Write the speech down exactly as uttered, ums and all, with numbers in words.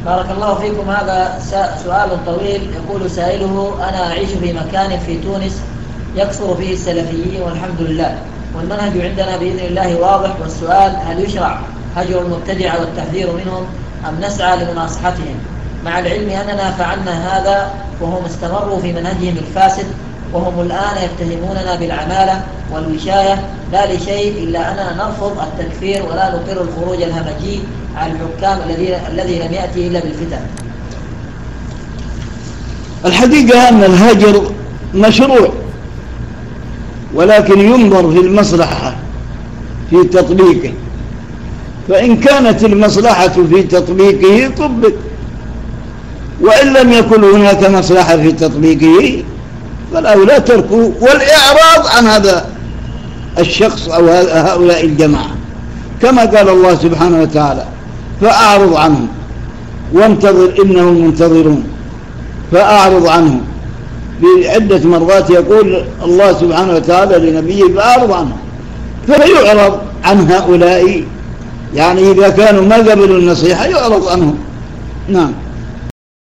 بارك الله فيكم. هذا سؤال طويل. يقول سائله: أنا أعيش في مكان في تونس يكثر فيه السلفيين والحمد لله، والمنهج عندنا بإذن الله واضح، والسؤال: هل يشرع هجر المبتدعة والتحذير منهم أم نسعى لمناصحتهم، مع العلم أننا فعلنا هذا وهم استمروا في منهجهم الفاسد، وهم الآن يتهموننا بالعمالة والوشاية لا لشيء إلا أننا نرفض التكفير ولا نقر الخروج الهمجي على الحكام الذي الذي لم يأتي إلا بالفتن. الحقيقة أن الهجر مشروع، ولكن ينظر في المصلحة في تطبيقه، فإن كانت المصلحة في تطبيقه طبق، وإن لم يكن هناك مصلحة في تطبيقه فالأولى تركه والإعراض عن هذا الشخص أو هؤلاء الجماعة، كما قال الله سبحانه وتعالى: فأعرض عنهم وانتظر إنهم منتظرون. فأعرض عنهم بعدة مرات يقول الله سبحانه وتعالى لنبيه: فأعرض عنهم، فيعرض عن هؤلاء، يعني إذا كانوا ما قبلوا النصيحة يعرض عنهم. نعم.